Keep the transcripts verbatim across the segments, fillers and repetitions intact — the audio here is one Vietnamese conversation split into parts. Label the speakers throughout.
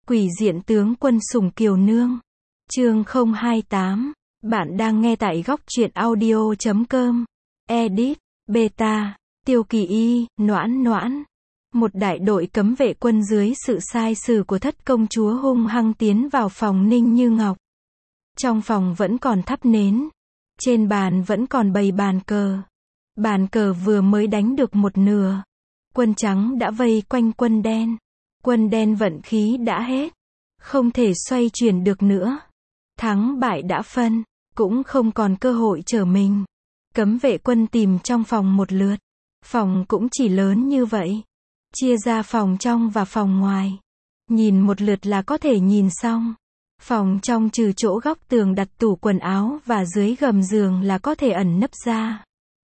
Speaker 1: Quỷ diện tướng quân sủng kiều nương. Chương không hai tám. Bạn đang nghe tại góc truyện audio chấm com. Edit, beta, Tiêu Kỳ Y, Noãn Noãn. Một đại đội cấm vệ quân dưới sự sai sử của thất công chúa hung hăng tiến vào phòng Ninh Như Ngọc. Trong phòng vẫn còn thắp nến. Trên bàn vẫn còn bày bàn cờ. Bàn cờ vừa mới đánh được một nửa. Quân trắng đã vây quanh quân đen. Quân đen vận khí đã hết. Không thể xoay chuyển được nữa. Thắng bại đã phân. Cũng không còn cơ hội trở mình. Cấm vệ quân tìm trong phòng một lượt. Phòng cũng chỉ lớn như vậy. Chia ra phòng trong và phòng ngoài. Nhìn một lượt là có thể nhìn xong. Phòng trong trừ chỗ góc tường đặt tủ quần áo và dưới gầm giường là có thể ẩn nấp ra.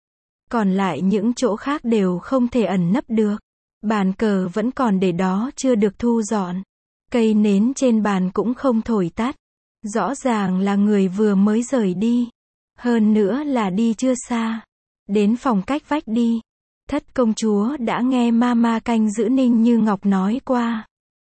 Speaker 1: Còn lại những chỗ khác đều không thể ẩn nấp được. Bàn cờ vẫn còn để đó chưa được thu dọn. Cây nến trên bàn cũng không thổi tắt. Rõ ràng là người vừa mới rời đi. Hơn nữa là đi chưa xa. Đến phòng cách vách đi. Thất công chúa đã nghe mama canh giữ Ninh Như Ngọc nói qua.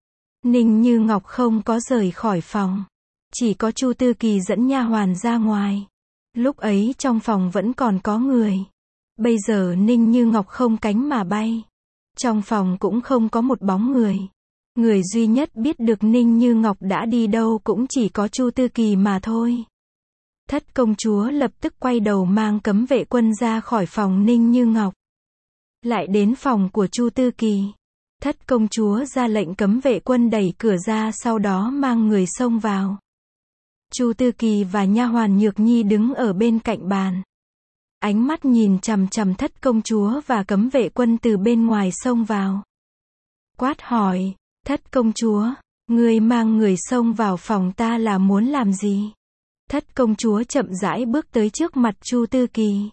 Speaker 1: Ninh Như Ngọc không có rời khỏi phòng. Chỉ có Chu Tư Kỳ dẫn nha hoàn ra ngoài. Lúc ấy trong phòng vẫn còn có người. Bây giờ Ninh Như Ngọc không cánh mà bay. Trong phòng cũng không có một bóng người. Người duy nhất biết được Ninh Như Ngọc đã đi đâu cũng chỉ có Chu Tư Kỳ mà thôi. Thất công chúa lập tức quay đầu mang cấm vệ quân ra khỏi phòng Ninh Như Ngọc. Lại đến phòng của Chu Tư Kỳ. Thất công chúa ra lệnh cấm vệ quân đẩy cửa ra, sau đó mang người xông vào. Chu Tư Kỳ và nha hoàn Nhược Nhi đứng ở bên cạnh bàn. Ánh mắt nhìn chằm chằm thất công chúa và cấm vệ quân từ bên ngoài xông vào. Quát hỏi, thất công chúa, ngươi mang người xông vào phòng ta là muốn làm gì? Thất công chúa chậm rãi bước tới trước mặt Chu Tư Kỳ.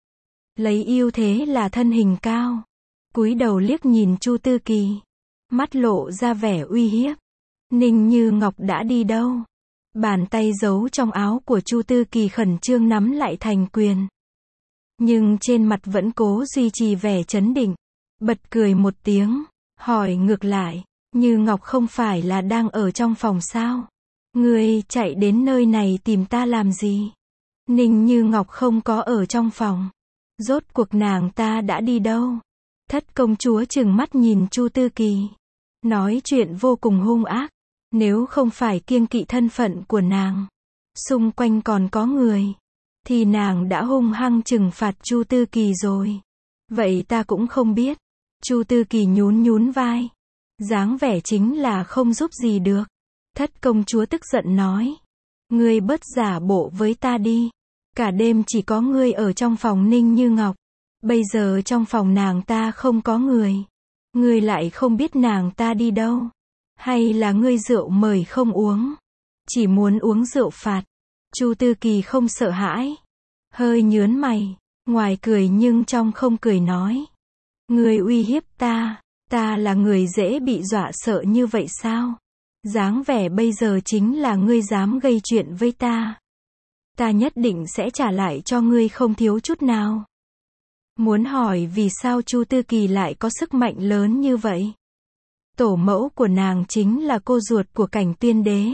Speaker 1: Lấy ưu thế là thân hình cao. Cúi đầu liếc nhìn Chu Tư Kỳ. Mắt lộ ra vẻ uy hiếp. Ninh Như Ngọc đã đi đâu? Bàn tay giấu trong áo của Chu Tư Kỳ khẩn trương nắm lại thành quyền. Nhưng trên mặt vẫn cố duy trì vẻ trấn định. Bật cười một tiếng. Hỏi ngược lại. Như Ngọc không phải là đang ở trong phòng sao? Ngươi chạy đến nơi này tìm ta làm gì? Ninh Như Ngọc không có ở trong phòng. Rốt cuộc nàng ta đã đi đâu? Thất công chúa trừng mắt nhìn Chu Tư Kỳ. Nói chuyện vô cùng hung ác. Nếu không phải kiêng kỵ thân phận của nàng, xung quanh còn có người, thì nàng đã hung hăng trừng phạt Chu Tư Kỳ rồi. Vậy ta cũng không biết. Chu Tư Kỳ nhún nhún vai. Dáng vẻ chính là không giúp gì được. Thất công chúa tức giận nói. Ngươi bớt giả bộ với ta đi. Cả đêm chỉ có ngươi ở trong phòng Ninh Như Ngọc. Bây giờ trong phòng nàng ta không có người. Ngươi lại không biết nàng ta đi đâu. Hay là ngươi rượu mời không uống. Chỉ muốn uống rượu phạt. Chu Tư Kỳ không sợ hãi. Hơi nhớn mày. Ngoài cười nhưng trong không cười nói. Ngươi uy hiếp ta. Ta là người dễ bị dọa sợ như vậy sao? Dáng vẻ bây giờ chính là ngươi dám gây chuyện với ta. Ta nhất định sẽ trả lại cho ngươi không thiếu chút nào. Muốn hỏi vì sao Chu Tư Kỳ lại có sức mạnh lớn như vậy? Tổ mẫu của nàng chính là cô ruột của Cảnh Tiên Đế.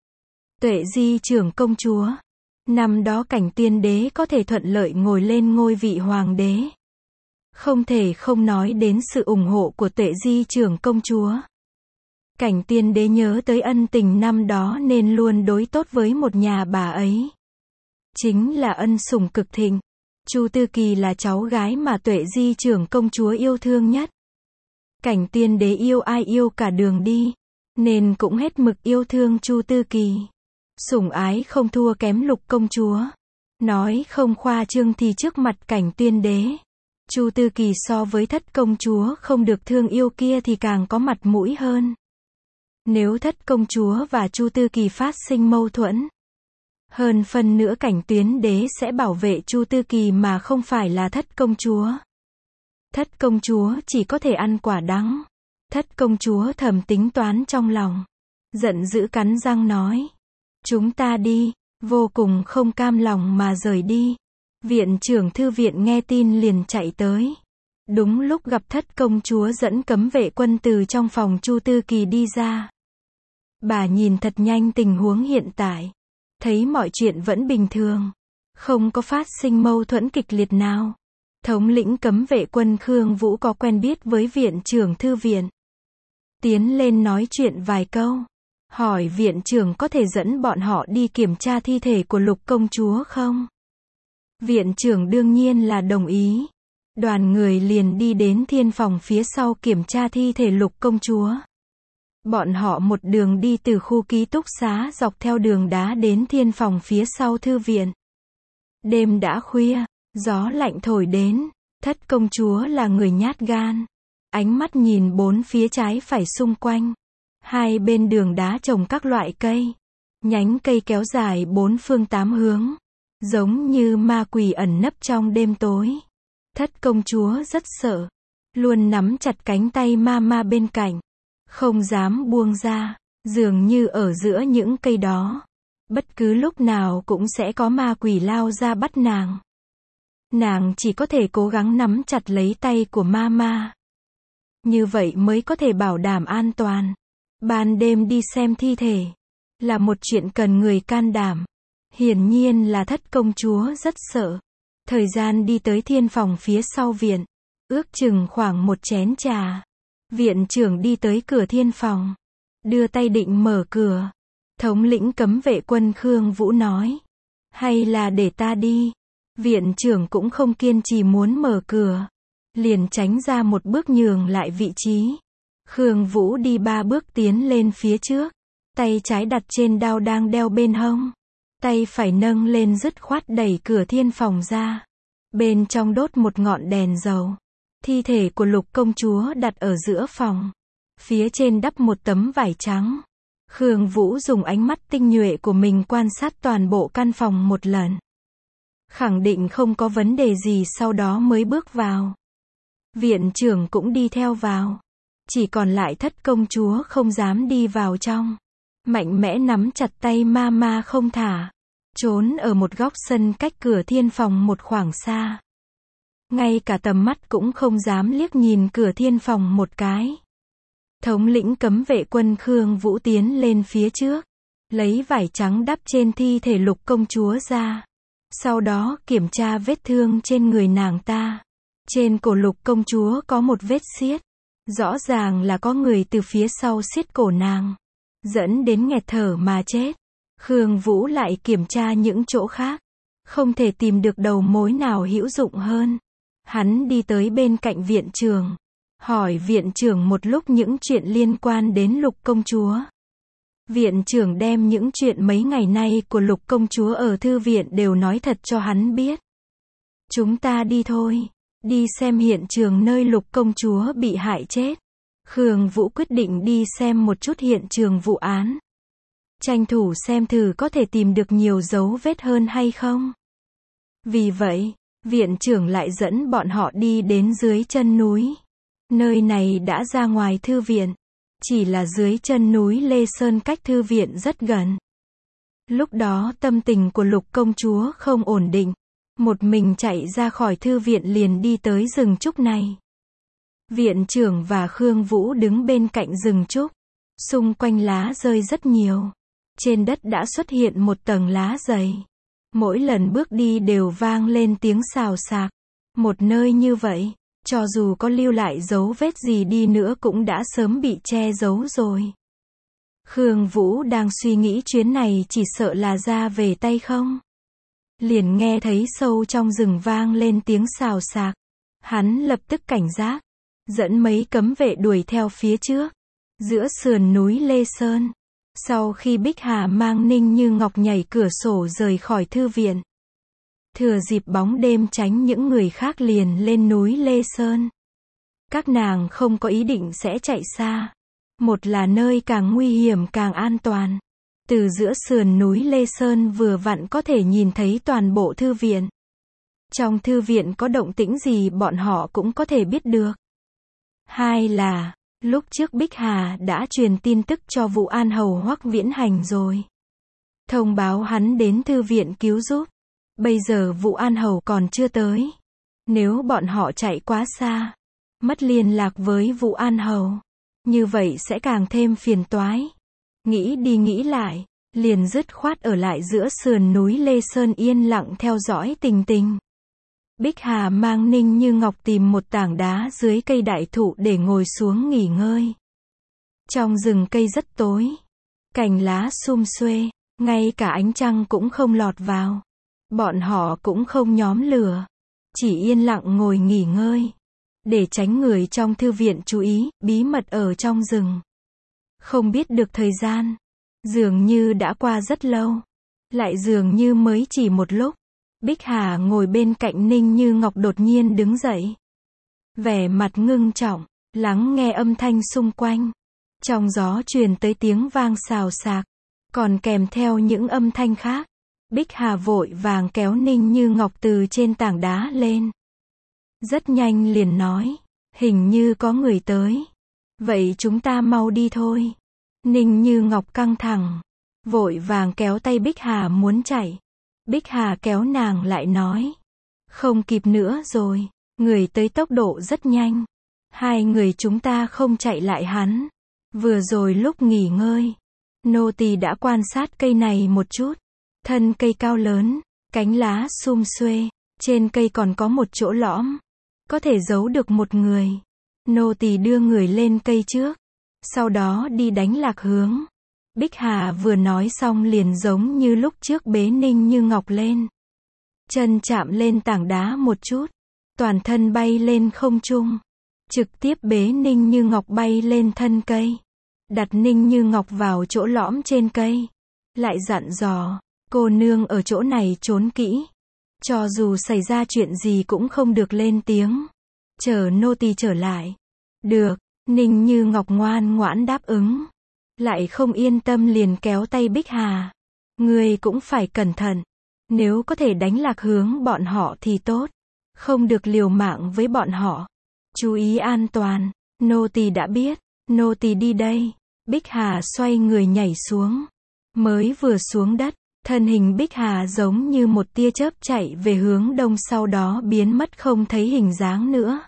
Speaker 1: Tuệ Di trưởng công chúa. Năm đó Cảnh Tiên Đế có thể thuận lợi ngồi lên ngôi vị hoàng đế. Không thể không nói đến sự ủng hộ của Tuệ Di trưởng công chúa. Cảnh Tiên Đế nhớ tới ân tình năm đó nên luôn đối tốt với một nhà bà ấy. Chính là ân sủng cực thịnh. Chu Tư Kỳ là cháu gái mà Tuệ Di trưởng công chúa yêu thương nhất. Cảnh Tiên Đế yêu ai yêu cả đường đi, nên cũng hết mực yêu thương Chu Tư Kỳ. Sủng ái không thua kém Lục công chúa. Nói không khoa trương thì trước mặt Cảnh Tiên Đế, Chu Tư Kỳ so với thất công chúa không được thương yêu kia thì càng có mặt mũi hơn. Nếu thất công chúa và Chu Tư Kỳ phát sinh mâu thuẫn, hơn phần nữa Cảnh Tuyến Đế sẽ bảo vệ Chu Tư Kỳ mà không phải là thất công chúa. Thất công chúa chỉ có thể ăn quả đắng. Thất công chúa thầm tính toán trong lòng. Giận dữ cắn răng nói. Chúng ta đi. Vô cùng không cam lòng mà rời đi. Viện trưởng thư viện nghe tin liền chạy tới. Đúng lúc gặp thất công chúa dẫn cấm vệ quân từ trong phòng Chu Tư Kỳ đi ra. Bà nhìn thật nhanh tình huống hiện tại. Thấy mọi chuyện vẫn bình thường. Không có phát sinh mâu thuẫn kịch liệt nào. Thống lĩnh cấm vệ quân Khương Vũ có quen biết với viện trưởng thư viện. Tiến lên nói chuyện vài câu. Hỏi viện trưởng có thể dẫn bọn họ đi kiểm tra thi thể của Lục công chúa không? Viện trưởng đương nhiên là đồng ý. Đoàn người liền đi đến thiên phòng phía sau kiểm tra thi thể Lục công chúa. Bọn họ một đường đi từ khu ký túc xá dọc theo đường đá đến thiên phòng phía sau thư viện. Đêm đã khuya, gió lạnh thổi đến, thất công chúa là người nhát gan. Ánh mắt nhìn bốn phía trái phải xung quanh. Hai bên đường đá trồng các loại cây. Nhánh cây kéo dài bốn phương tám hướng. Giống như ma quỷ ẩn nấp trong đêm tối. Thất công chúa rất sợ. Luôn nắm chặt cánh tay ma ma bên cạnh. Không dám buông ra. Dường như ở giữa những cây đó. Bất cứ lúc nào cũng sẽ có ma quỷ lao ra bắt nàng. Nàng chỉ có thể cố gắng nắm chặt lấy tay của ma ma. Như vậy mới có thể bảo đảm an toàn. Ban đêm đi xem thi thể. Là một chuyện cần người can đảm. Hiển nhiên là thất công chúa rất sợ. Thời gian đi tới thiên phòng phía sau viện. Ước chừng khoảng một chén trà. Viện trưởng đi tới cửa thiên phòng. Đưa tay định mở cửa. Thống lĩnh cấm vệ quân Khương Vũ nói. Hay là để ta đi. Viện trưởng cũng không kiên trì muốn mở cửa. Liền tránh ra một bước nhường lại vị trí. Khương Vũ đi ba bước tiến lên phía trước. Tay trái đặt trên đao đang đeo bên hông. Tay phải nâng lên dứt khoát đẩy cửa thiên phòng ra. Bên trong đốt một ngọn đèn dầu. Thi thể của Lục công chúa đặt ở giữa phòng. Phía trên đắp một tấm vải trắng. Khương Vũ dùng ánh mắt tinh nhuệ của mình quan sát toàn bộ căn phòng một lần. Khẳng định không có vấn đề gì sau đó mới bước vào. Viện trưởng cũng đi theo vào. Chỉ còn lại thất công chúa không dám đi vào trong. Mạnh mẽ nắm chặt tay ma ma không thả. Trốn ở một góc sân cách cửa thiên phòng một khoảng xa. Ngay cả tầm mắt cũng không dám liếc nhìn cửa thiên phòng một cái. Thống lĩnh cấm vệ quân Khương Vũ tiến lên phía trước. Lấy vải trắng đắp trên thi thể Lục công chúa ra. Sau đó kiểm tra vết thương trên người nàng ta. Trên cổ Lục công chúa có một vết xiết. Rõ ràng là có người từ phía sau xiết cổ nàng. Dẫn đến nghẹt thở mà chết. Khương Vũ lại kiểm tra những chỗ khác. Không thể tìm được đầu mối nào hữu dụng hơn. Hắn đi tới bên cạnh viện trưởng. Hỏi viện trưởng một lúc những chuyện liên quan đến Lục công chúa. Viện trưởng đem những chuyện mấy ngày nay của Lục công chúa ở thư viện đều nói thật cho hắn biết. Chúng ta đi thôi. Đi xem hiện trường nơi Lục công chúa bị hại chết. Khương Vũ quyết định đi xem một chút hiện trường vụ án. Tranh thủ xem thử có thể tìm được nhiều dấu vết hơn hay không. Vì vậy, viện trưởng lại dẫn bọn họ đi đến dưới chân núi. Nơi này đã ra ngoài thư viện. Chỉ là dưới chân núi Lê Sơn cách thư viện rất gần. Lúc đó tâm tình của Lục công chúa không ổn định. Một mình chạy ra khỏi thư viện liền đi tới rừng trúc này. Viện trưởng và Khương Vũ đứng bên cạnh rừng trúc. Xung quanh lá rơi rất nhiều. Trên đất đã xuất hiện một tầng lá dày. Mỗi lần bước đi đều vang lên tiếng xào xạc. Một nơi như vậy, cho dù có lưu lại dấu vết gì đi nữa cũng đã sớm bị che giấu rồi. Khương Vũ đang suy nghĩ chuyến này chỉ sợ là ra về tay không. Liền nghe thấy sâu trong rừng vang lên tiếng xào xạc. Hắn lập tức cảnh giác. Dẫn mấy cấm vệ đuổi theo phía trước. Giữa sườn núi Lê Sơn. Sau khi Bích Hà mang Ninh Như Ngọc nhảy cửa sổ rời khỏi thư viện. Thừa dịp bóng đêm tránh những người khác liền lên núi Lê Sơn. Các nàng không có ý định sẽ chạy xa. Một là nơi càng nguy hiểm càng an toàn. Từ giữa sườn núi Lê Sơn vừa vặn có thể nhìn thấy toàn bộ thư viện. Trong thư viện có động tĩnh gì bọn họ cũng có thể biết được. Hai là, lúc trước Bích Hà đã truyền tin tức cho Vũ An Hầu Hoắc Viễn Hành rồi. Thông báo hắn đến thư viện cứu giúp. Bây giờ Vũ An Hầu còn chưa tới. Nếu bọn họ chạy quá xa, mất liên lạc với Vũ An Hầu, như vậy sẽ càng thêm phiền toái. Nghĩ đi nghĩ lại, liền dứt khoát ở lại giữa sườn núi Lê Sơn yên lặng theo dõi tình tình. Bích Hà mang Ninh Như Ngọc tìm một tảng đá dưới cây đại thụ để ngồi xuống nghỉ ngơi. Trong rừng cây rất tối, cành lá sum xuê, ngay cả ánh trăng cũng không lọt vào. Bọn họ cũng không nhóm lửa, chỉ yên lặng ngồi nghỉ ngơi, để tránh người trong thư viện chú ý, bí mật ở trong rừng. Không biết được thời gian, dường như đã qua rất lâu, lại dường như mới chỉ một lúc. Bích Hà ngồi bên cạnh Ninh Như Ngọc đột nhiên đứng dậy. Vẻ mặt ngưng trọng, lắng nghe âm thanh xung quanh. Trong gió truyền tới tiếng vang xào xạc, còn kèm theo những âm thanh khác. Bích Hà vội vàng kéo Ninh Như Ngọc từ trên tảng đá lên. Rất nhanh liền nói, hình như có người tới. Vậy chúng ta mau đi thôi. Ninh Như Ngọc căng thẳng, vội vàng kéo tay Bích Hà muốn chạy. Bích Hà kéo nàng lại nói, không kịp nữa rồi, người tới tốc độ rất nhanh. Hai người chúng ta không chạy lại hắn. Vừa rồi lúc nghỉ ngơi, nô tỳ đã quan sát cây này một chút. Thân cây cao lớn, cánh lá sum xuê, trên cây còn có một chỗ lõm, có thể giấu được một người. Nô tỳ đưa người lên cây trước, sau đó đi đánh lạc hướng. Bích Hà vừa nói xong liền giống như lúc trước bế Ninh Như Ngọc lên. Chân chạm lên tảng đá một chút, toàn thân bay lên không trung, trực tiếp bế Ninh Như Ngọc bay lên thân cây, đặt Ninh Như Ngọc vào chỗ lõm trên cây, lại dặn dò, cô nương ở chỗ này trốn kỹ, cho dù xảy ra chuyện gì cũng không được lên tiếng, chờ nô tỳ trở lại. Được, Ninh Như Ngọc ngoan ngoãn đáp ứng, lại không yên tâm liền kéo tay Bích Hà. Ngươi cũng phải cẩn thận, nếu có thể đánh lạc hướng bọn họ thì tốt, không được liều mạng với bọn họ. Chú ý an toàn, nô tỳ đã biết, nô tỳ đi đây. Bích Hà xoay người nhảy xuống, mới vừa xuống đất, thân hình Bích Hà giống như một tia chớp chạy về hướng đông sau đó biến mất không thấy hình dáng nữa.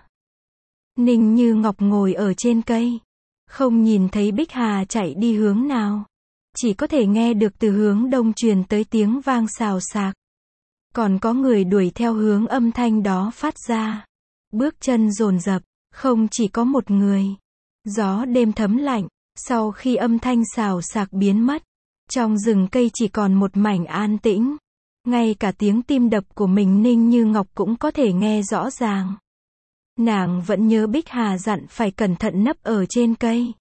Speaker 1: Ninh Như Ngọc ngồi ở trên cây, không nhìn thấy Bích Hà chạy đi hướng nào, chỉ có thể nghe được từ hướng đông truyền tới tiếng vang xào xạc. Còn có người đuổi theo hướng âm thanh đó phát ra. Bước chân dồn dập, không chỉ có một người. Gió đêm thấm lạnh, sau khi âm thanh xào xạc biến mất, trong rừng cây chỉ còn một mảnh an tĩnh. Ngay cả tiếng tim đập của mình Ninh Như Ngọc cũng có thể nghe rõ ràng. Nàng vẫn nhớ Bích Hà dặn phải cẩn thận nấp ở trên cây.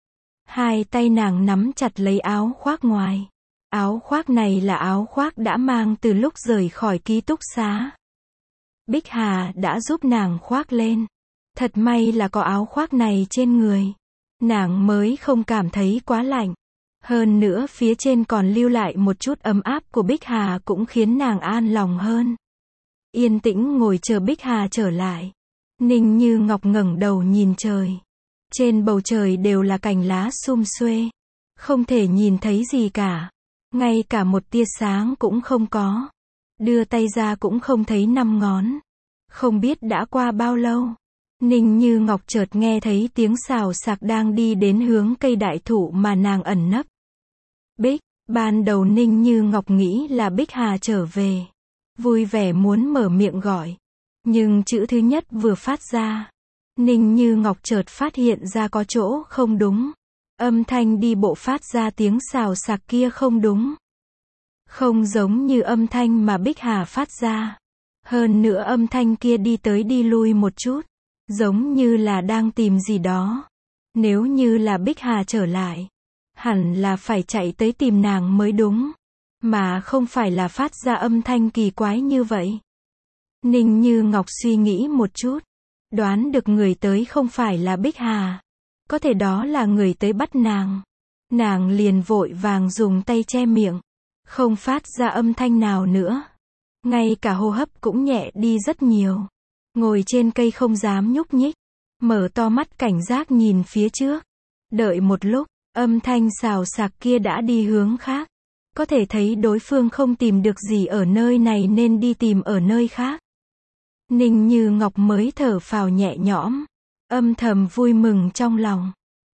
Speaker 1: Hai tay nàng nắm chặt lấy áo khoác ngoài. Áo khoác này là áo khoác đã mang từ lúc rời khỏi ký túc xá. Bích Hà đã giúp nàng khoác lên. Thật may là có áo khoác này trên người. Nàng mới không cảm thấy quá lạnh. Hơn nữa phía trên còn lưu lại một chút ấm áp của Bích Hà cũng khiến nàng an lòng hơn. Yên tĩnh ngồi chờ Bích Hà trở lại. Ninh Như Ngọc ngẩng đầu nhìn trời. Trên bầu trời đều là cành lá sum xuê. Không thể nhìn thấy gì cả. Ngay cả một tia sáng cũng không có. Đưa tay ra cũng không thấy năm ngón. Không biết đã qua bao lâu. Ninh Như Ngọc chợt nghe thấy tiếng xào xạc đang đi đến hướng cây đại thụ mà nàng ẩn nấp. Bích, ban đầu Ninh Như Ngọc nghĩ là Bích Hà trở về. Vui vẻ muốn mở miệng gọi. Nhưng chữ thứ nhất vừa phát ra. Ninh Như Ngọc chợt phát hiện ra có chỗ không đúng. Âm thanh đi bộ phát ra tiếng xào xạc kia không đúng. Không giống như âm thanh mà Bích Hà phát ra. Hơn nữa âm thanh kia đi tới đi lui một chút. Giống như là đang tìm gì đó. Nếu như là Bích Hà trở lại, hẳn là phải chạy tới tìm nàng mới đúng. Mà không phải là phát ra âm thanh kỳ quái như vậy. Ninh Như Ngọc suy nghĩ một chút. Đoán được người tới không phải là Bích Hà. Có thể đó là người tới bắt nàng. Nàng liền vội vàng dùng tay che miệng. Không phát ra âm thanh nào nữa. Ngay cả hô hấp cũng nhẹ đi rất nhiều. Ngồi trên cây không dám nhúc nhích. Mở to mắt cảnh giác nhìn phía trước. Đợi một lúc, âm thanh xào xạc kia đã đi hướng khác. Có thể thấy đối phương không tìm được gì ở nơi này nên đi tìm ở nơi khác. Ninh Như Ngọc mới thở phào nhẹ nhõm. Âm thầm vui mừng trong lòng.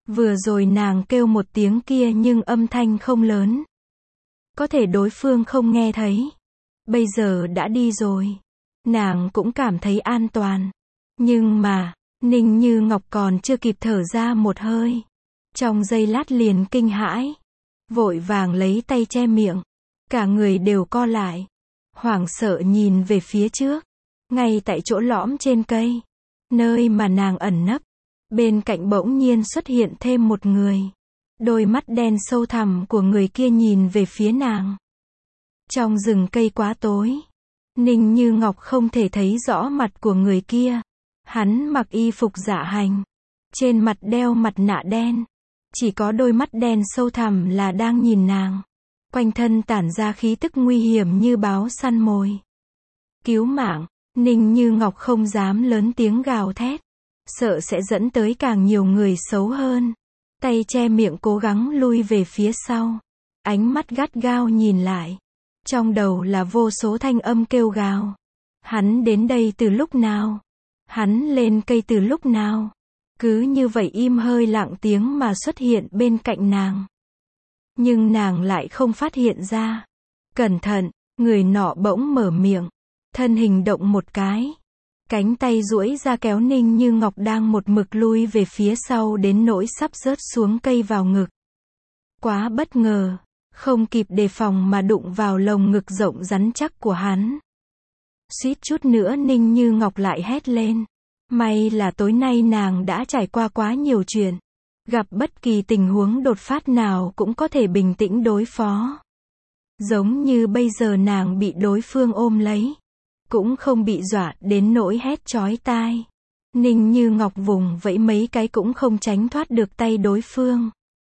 Speaker 1: Vừa rồi nàng kêu một tiếng kia nhưng âm thanh không lớn. Có thể đối phương không nghe thấy. Bây giờ đã đi rồi. Nàng cũng cảm thấy an toàn. Nhưng mà, Ninh Như Ngọc còn chưa kịp thở ra một hơi. Trong giây lát liền kinh hãi. Vội vàng lấy tay che miệng. Cả người đều co lại. Hoảng sợ nhìn về phía trước. Ngay tại chỗ lõm trên cây. Nơi mà nàng ẩn nấp. Bên cạnh bỗng nhiên xuất hiện thêm một người. Đôi mắt đen sâu thẳm của người kia nhìn về phía nàng. Trong rừng cây quá tối. Ninh Như Ngọc không thể thấy rõ mặt của người kia. Hắn mặc y phục dạ hành. Trên mặt đeo mặt nạ đen. Chỉ có đôi mắt đen sâu thẳm là đang nhìn nàng. Quanh thân tản ra khí tức nguy hiểm như báo săn mồi. Cứu mạng, Ninh Như Ngọc không dám lớn tiếng gào thét. Sợ sẽ dẫn tới càng nhiều người xấu hơn. Tay che miệng cố gắng lui về phía sau. Ánh mắt gắt gao nhìn lại. Trong đầu là vô số thanh âm kêu gào. Hắn đến đây từ lúc nào? Hắn lên cây từ lúc nào? Cứ như vậy im hơi lặng tiếng mà xuất hiện bên cạnh nàng. Nhưng nàng lại không phát hiện ra. Cẩn thận, người nọ bỗng mở miệng. Thân hình động một cái. Cánh tay duỗi ra kéo Ninh Như Ngọc đang một mực lui về phía sau đến nỗi sắp rớt xuống cây vào ngực. Quá bất ngờ. Không kịp đề phòng mà đụng vào lồng ngực rộng rắn chắc của hắn. Suýt chút nữa Ninh Như Ngọc lại hét lên. May là tối nay nàng đã trải qua quá nhiều chuyện. Gặp bất kỳ tình huống đột phát nào cũng có thể bình tĩnh đối phó. Giống như bây giờ nàng bị đối phương ôm lấy. Cũng không bị dọa đến nỗi hét chói tai. Ninh Như Ngọc vùng vẫy mấy cái cũng không tránh thoát được tay đối phương.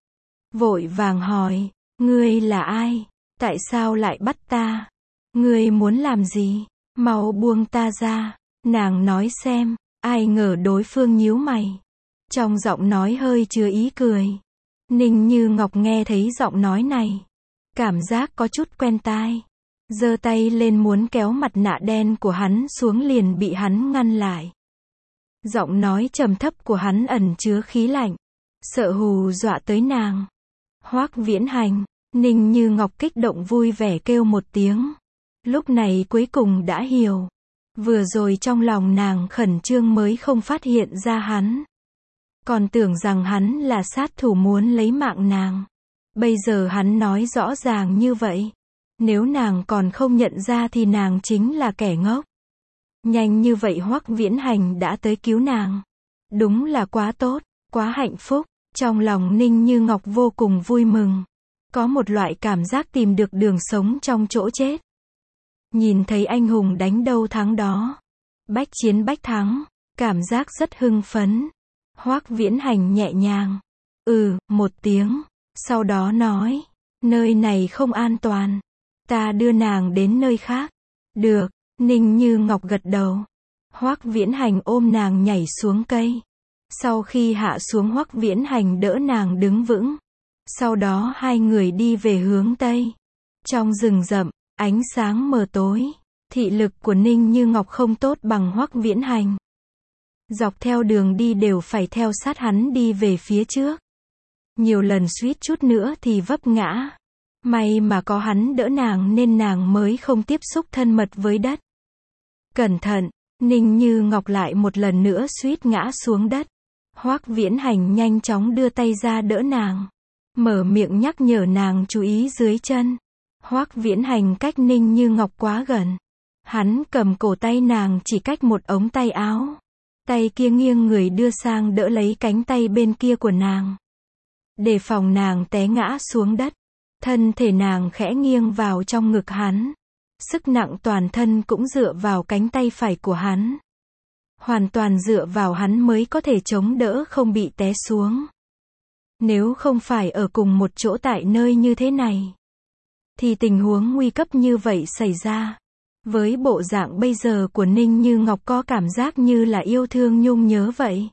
Speaker 1: Vội vàng hỏi. Ngươi là ai? Tại sao lại bắt ta? Ngươi muốn làm gì? Mau buông ta ra. Nàng nói xem. Ai ngờ đối phương nhíu mày. Trong giọng nói hơi chứa ý cười. Ninh Như Ngọc nghe thấy giọng nói này. Cảm giác có chút quen tai. Giơ tay lên muốn kéo mặt nạ đen của hắn xuống liền bị hắn ngăn lại. Giọng nói trầm thấp của hắn ẩn chứa khí lạnh. Sợ hù dọa tới nàng. Hoắc Viễn Hành. Ninh Như Ngọc kích động vui vẻ kêu một tiếng. Lúc này cuối cùng đã hiểu. Vừa rồi trong lòng nàng khẩn trương mới không phát hiện ra hắn. Còn tưởng rằng hắn là sát thủ muốn lấy mạng nàng. Bây giờ hắn nói rõ ràng như vậy. Nếu nàng còn không nhận ra thì nàng chính là kẻ ngốc. Nhanh như vậy Hoắc Viễn Hành đã tới cứu nàng. Đúng là quá tốt, quá hạnh phúc. Trong lòng Ninh Như Ngọc vô cùng vui mừng. Có một loại cảm giác tìm được đường sống trong chỗ chết. Nhìn thấy anh hùng đánh đâu thắng đó. Bách chiến bách thắng. Cảm giác rất hưng phấn. Hoắc Viễn Hành nhẹ nhàng. Ừ, một tiếng. Sau đó nói. Nơi này không an toàn. Ta đưa nàng đến nơi khác. Được. Ninh Như Ngọc gật đầu. Hoắc Viễn Hành ôm nàng nhảy xuống cây. Sau khi hạ xuống Hoắc Viễn Hành đỡ nàng đứng vững. Sau đó hai người đi về hướng Tây. Trong rừng rậm, ánh sáng mờ tối. Thị lực của Ninh Như Ngọc không tốt bằng Hoắc Viễn Hành. Dọc theo đường đi đều phải theo sát hắn đi về phía trước. Nhiều lần suýt chút nữa thì vấp ngã. May mà có hắn đỡ nàng nên nàng mới không tiếp xúc thân mật với đất. Cẩn thận, Ninh Như Ngọc lại một lần nữa suýt ngã xuống đất. Hoắc Viễn Hành nhanh chóng đưa tay ra đỡ nàng. Mở miệng nhắc nhở nàng chú ý dưới chân. Hoắc Viễn Hành cách Ninh Như Ngọc quá gần. Hắn cầm cổ tay nàng chỉ cách một ống tay áo. Tay kia nghiêng người đưa sang đỡ lấy cánh tay bên kia của nàng. Để phòng nàng té ngã xuống đất. Thân thể nàng khẽ nghiêng vào trong ngực hắn. Sức nặng toàn thân cũng dựa vào cánh tay phải của hắn. Hoàn toàn dựa vào hắn mới có thể chống đỡ không bị té xuống. Nếu không phải ở cùng một chỗ tại nơi như thế này, thì tình huống nguy cấp như vậy xảy ra. Với bộ dạng bây giờ của Ninh Như Ngọc có cảm giác như là yêu thương nhung nhớ vậy.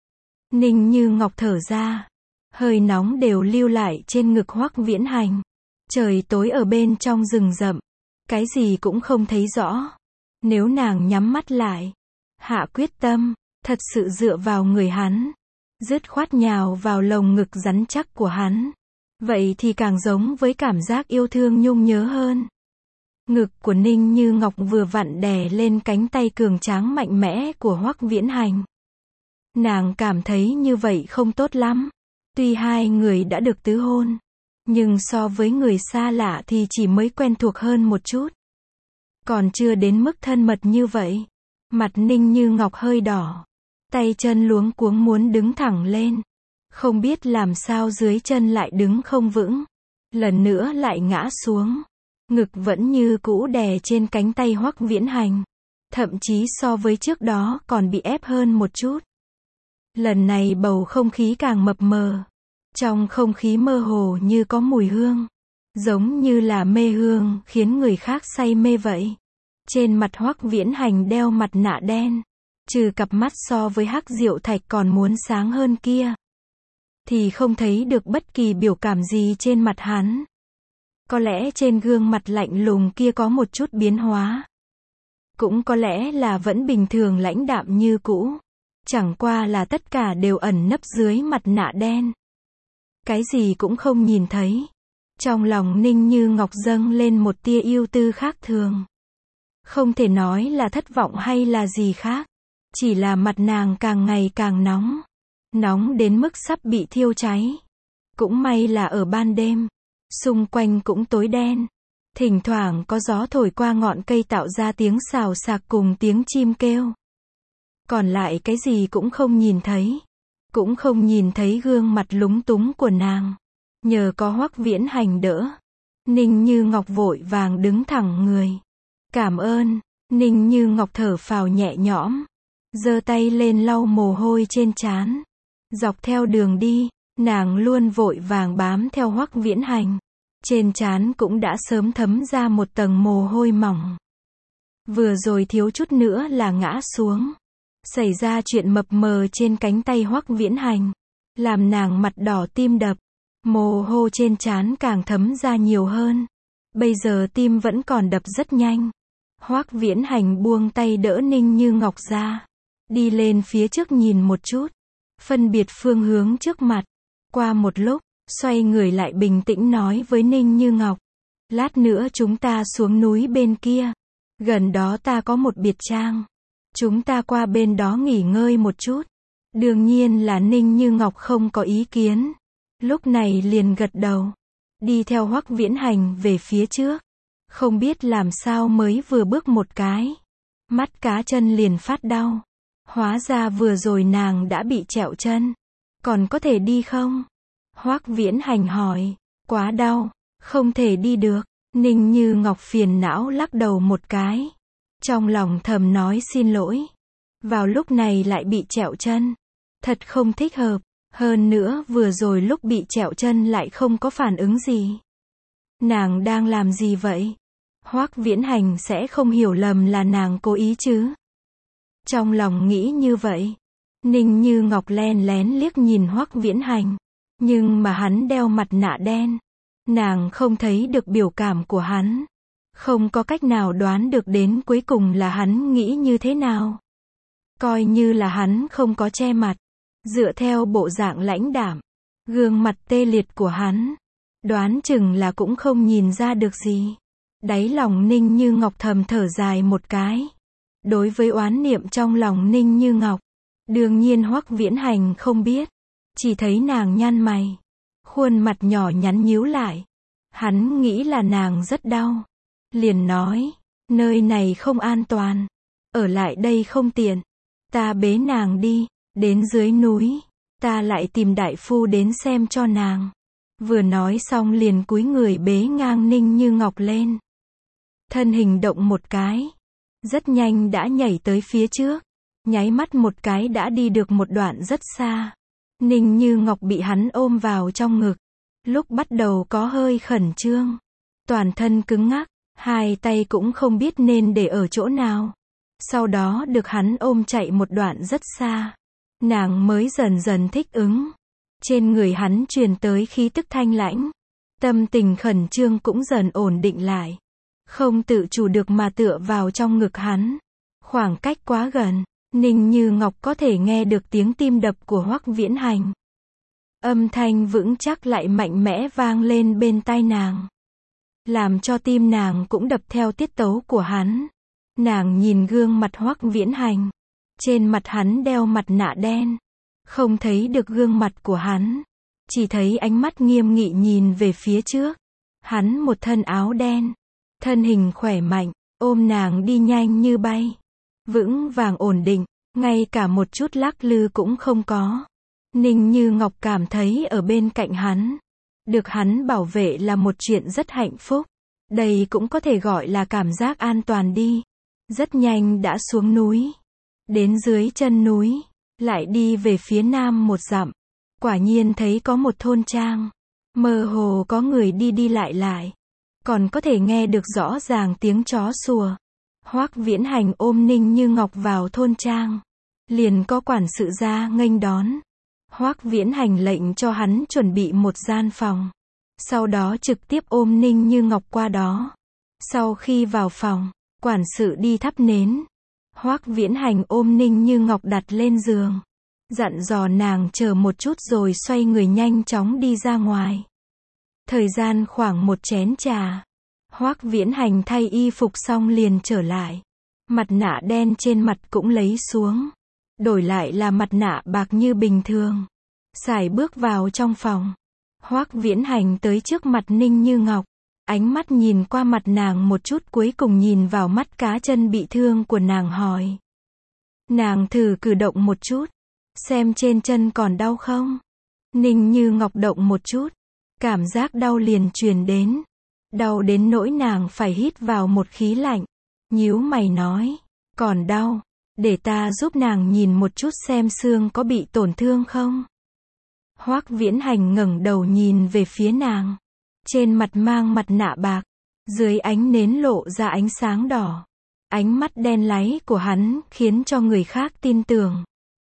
Speaker 1: Ninh Như Ngọc thở ra. Hơi nóng đều lưu lại trên ngực Hoắc Viễn Hành. Trời tối ở bên trong rừng rậm. Cái gì cũng không thấy rõ. Nếu nàng nhắm mắt lại, hạ quyết tâm, thật sự dựa vào người hắn, dứt khoát nhào vào lồng ngực rắn chắc của hắn. Vậy thì càng giống với cảm giác yêu thương nhung nhớ hơn. Ngực của Ninh Như Ngọc vừa vặn đè lên cánh tay cường tráng mạnh mẽ của Hoắc Viễn Hành. Nàng cảm thấy như vậy không tốt lắm. Tuy hai người đã được tứ hôn, nhưng so với người xa lạ thì chỉ mới quen thuộc hơn một chút. Còn chưa đến mức thân mật như vậy. Mặt Ninh Như Ngọc hơi đỏ. Tay chân luống cuống muốn đứng thẳng lên. Không biết làm sao dưới chân lại đứng không vững. Lần nữa lại ngã xuống. Ngực vẫn như cũ đè trên cánh tay Hoắc Viễn Hành. Thậm chí so với trước đó còn bị ép hơn một chút. Lần này bầu không khí càng mập mờ. Trong không khí mơ hồ như có mùi hương. Giống như là mê hương khiến người khác say mê vậy. Trên mặt Hoắc Viễn Hành đeo mặt nạ đen. Trừ cặp mắt so với hắc diệu thạch còn muốn sáng hơn kia. Thì không thấy được bất kỳ biểu cảm gì trên mặt hắn. Có lẽ trên gương mặt lạnh lùng kia có một chút biến hóa. Cũng có lẽ là vẫn bình thường lãnh đạm như cũ. Chẳng qua là tất cả đều ẩn nấp dưới mặt nạ đen. Cái gì cũng không nhìn thấy. Trong lòng Ninh Như Ngọc dâng lên một tia yêu tư khác thường. Không thể nói là thất vọng hay là gì khác. Chỉ là mặt nàng càng ngày càng nóng. Nóng đến mức sắp bị thiêu cháy. Cũng may là ở ban đêm. Xung quanh cũng tối đen. Thỉnh thoảng có gió thổi qua ngọn cây tạo ra tiếng xào xạc cùng tiếng chim kêu. Còn lại cái gì cũng không nhìn thấy. Cũng không nhìn thấy gương mặt lúng túng của nàng. Nhờ có Hoắc Viễn Hành đỡ. Ninh Như Ngọc vội vàng đứng thẳng người. Cảm ơn. Ninh Như Ngọc thở phào nhẹ nhõm. Giơ tay lên lau mồ hôi trên trán. Dọc theo đường đi, nàng luôn vội vàng bám theo Hoắc Viễn Hành. Trên trán cũng đã sớm thấm ra một tầng mồ hôi mỏng. Vừa rồi thiếu chút nữa là ngã xuống. Xảy ra chuyện mập mờ trên cánh tay Hoắc Viễn Hành. Làm nàng mặt đỏ tim đập. Mồ hôi trên trán càng thấm ra nhiều hơn. Bây giờ tim vẫn còn đập rất nhanh. Hoắc Viễn Hành buông tay đỡ Ninh Như Ngọc ra. Đi lên phía trước nhìn một chút. Phân biệt phương hướng trước mặt. Qua một lúc, xoay người lại bình tĩnh nói với Ninh Như Ngọc. Lát nữa chúng ta xuống núi bên kia. Gần đó ta có một biệt trang. Chúng ta qua bên đó nghỉ ngơi một chút. Đương nhiên là Ninh Như Ngọc không có ý kiến. Lúc này liền gật đầu. Đi theo Hoắc Viễn Hành về phía trước. Không biết làm sao mới vừa bước một cái. Mắt cá chân liền phát đau. Hóa ra vừa rồi nàng đã bị trẹo chân. Còn có thể đi không? Hoắc Viễn Hành hỏi. Quá đau. Không thể đi được. Ninh Như Ngọc phiền não lắc đầu một cái. Trong lòng thầm nói xin lỗi. Vào lúc này lại bị trẹo chân. Thật không thích hợp. Hơn nữa vừa rồi lúc bị trẹo chân lại không có phản ứng gì. Nàng đang làm gì vậy? Hoắc Viễn Hành sẽ không hiểu lầm là nàng cố ý chứ? Trong lòng nghĩ như vậy. Ninh Như Ngọc len lén liếc nhìn Hoắc Viễn Hành. Nhưng mà hắn đeo mặt nạ đen. Nàng không thấy được biểu cảm của hắn. Không có cách nào đoán được đến cuối cùng là hắn nghĩ như thế nào. Coi như là hắn không có che mặt. Dựa theo bộ dạng lãnh đạm, gương mặt tê liệt của hắn, đoán chừng là cũng không nhìn ra được gì. Đáy lòng Ninh Như Ngọc thầm thở dài một cái. Đối với oán niệm trong lòng Ninh Như Ngọc, đương nhiên Hoắc Viễn Hành không biết. Chỉ thấy nàng nhăn mày, khuôn mặt nhỏ nhắn nhíu lại. Hắn nghĩ là nàng rất đau. Liền nói, nơi này không an toàn. Ở lại đây không tiện. Ta bế nàng đi. Đến dưới núi, ta lại tìm đại phu đến xem cho nàng. Vừa nói xong liền cúi người bế ngang Ninh Như Ngọc lên. Thân hình động một cái. Rất nhanh đã nhảy tới phía trước. Nháy mắt một cái đã đi được một đoạn rất xa. Ninh Như Ngọc bị hắn ôm vào trong ngực. Lúc bắt đầu có hơi khẩn trương. Toàn thân cứng ngắc. Hai tay cũng không biết nên để ở chỗ nào. Sau đó được hắn ôm chạy một đoạn rất xa. Nàng mới dần dần thích ứng. Trên người hắn truyền tới khí tức thanh lãnh. Tâm tình khẩn trương cũng dần ổn định lại. Không tự chủ được mà tựa vào trong ngực hắn. Khoảng cách quá gần. Ninh Như Ngọc có thể nghe được tiếng tim đập của Hoắc Viễn Hành. Âm thanh vững chắc lại mạnh mẽ vang lên bên tai nàng, làm cho tim nàng cũng đập theo tiết tấu của hắn. Nàng nhìn gương mặt Hoắc Viễn Hành. Trên mặt hắn đeo mặt nạ đen. Không thấy được gương mặt của hắn. Chỉ thấy ánh mắt nghiêm nghị nhìn về phía trước. Hắn một thân áo đen. Thân hình khỏe mạnh, ôm nàng đi nhanh như bay. Vững vàng ổn định, ngay cả một chút lắc lư cũng không có. Ninh Như Ngọc cảm thấy ở bên cạnh hắn, được hắn bảo vệ là một chuyện rất hạnh phúc. Đây cũng có thể gọi là cảm giác an toàn đi. Rất nhanh đã xuống núi. Đến dưới chân núi, lại đi về phía nam một dặm. Quả nhiên thấy có một thôn trang. Mơ hồ có người đi đi lại lại. Còn có thể nghe được rõ ràng tiếng chó sủa. Hoắc Viễn Hành ôm Ninh Như Ngọc vào thôn trang. Liền có quản sự ra nghênh đón. Hoắc Viễn Hành lệnh cho hắn chuẩn bị một gian phòng. Sau đó trực tiếp ôm Ninh Như Ngọc qua đó. Sau khi vào phòng, quản sự đi thắp nến. Hoắc Viễn Hành ôm Ninh Như Ngọc đặt lên giường. Dặn dò nàng chờ một chút rồi xoay người nhanh chóng đi ra ngoài. Thời gian khoảng một chén trà. Hoắc Viễn Hành thay y phục xong liền trở lại. Mặt nạ đen trên mặt cũng lấy xuống. Đổi lại là mặt nạ bạc như bình thường. Sải bước vào trong phòng. Hoắc Viễn Hành tới trước mặt Ninh Như Ngọc. Ánh mắt nhìn qua mặt nàng một chút, cuối cùng nhìn vào mắt cá chân bị thương của nàng hỏi. Nàng thử cử động một chút. Xem trên chân còn đau không? Ninh Như Ngọc động một chút. Cảm giác đau liền truyền đến. Đau đến nỗi nàng phải hít vào một khí lạnh. Nhíu mày nói. Còn đau. Để ta giúp nàng nhìn một chút xem xương có bị tổn thương không? Hoắc Viễn Hành ngẩng đầu nhìn về phía nàng. Trên mặt mang mặt nạ bạc. Dưới ánh nến lộ ra ánh sáng đỏ. Ánh mắt đen láy của hắn khiến cho người khác tin tưởng.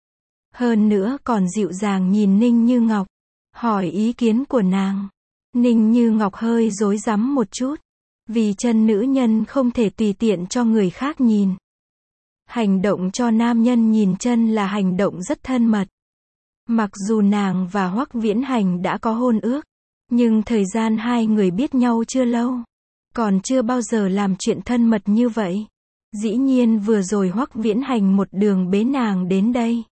Speaker 1: Hơn nữa còn dịu dàng nhìn Ninh Như Ngọc. Hỏi ý kiến của nàng. Ninh Như Ngọc hơi rối rắm một chút. Vì chân nữ nhân không thể tùy tiện cho người khác nhìn. Hành động cho nam nhân nhìn chân là hành động rất thân mật. Mặc dù nàng và Hoắc Viễn Hành đã có hôn ước. Nhưng thời gian hai người biết nhau chưa lâu. Còn chưa bao giờ làm chuyện thân mật như vậy. Dĩ nhiên vừa rồi Hoắc Viễn Hành một đường bế nàng đến đây.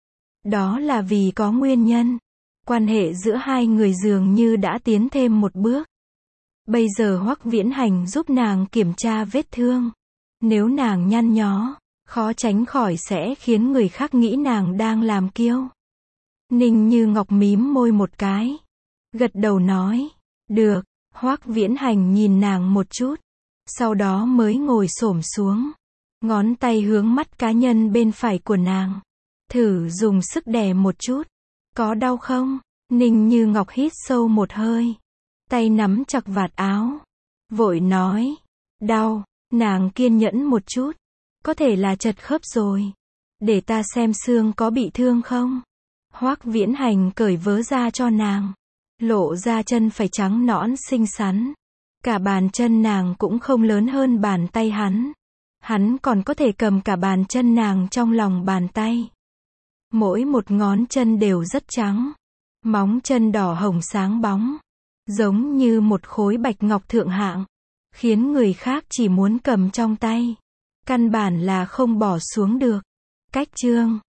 Speaker 1: Đó là vì có nguyên nhân. Quan hệ giữa hai người dường như đã tiến thêm một bước. Bây giờ Hoắc Viễn Hành giúp nàng kiểm tra vết thương. Nếu nàng nhăn nhó, khó tránh khỏi sẽ khiến người khác nghĩ nàng đang làm kiêu. Ninh Như Ngọc mím môi một cái. Gật đầu nói. Được. Hoắc Viễn Hành nhìn nàng một chút. Sau đó mới ngồi xổm xuống. Ngón tay hướng mắt cá nhân bên phải của nàng. Thử dùng sức đè một chút. Có đau không? Ninh Như Ngọc hít sâu một hơi. Tay nắm chặt vạt áo. Vội nói. Đau. Nàng kiên nhẫn một chút. Có thể là chật khớp rồi. Để ta xem xương có bị thương không? Hoắc Viễn Hành cởi vớ ra cho nàng. Lộ ra chân phải trắng nõn xinh xắn. Cả bàn chân nàng cũng không lớn hơn bàn tay hắn. Hắn còn có thể cầm cả bàn chân nàng trong lòng bàn tay. Mỗi một ngón chân đều rất trắng. Móng chân đỏ hồng sáng bóng. Giống như một khối bạch ngọc thượng hạng. Khiến người khác chỉ muốn cầm trong tay. Căn bản là không bỏ xuống được. Cách chương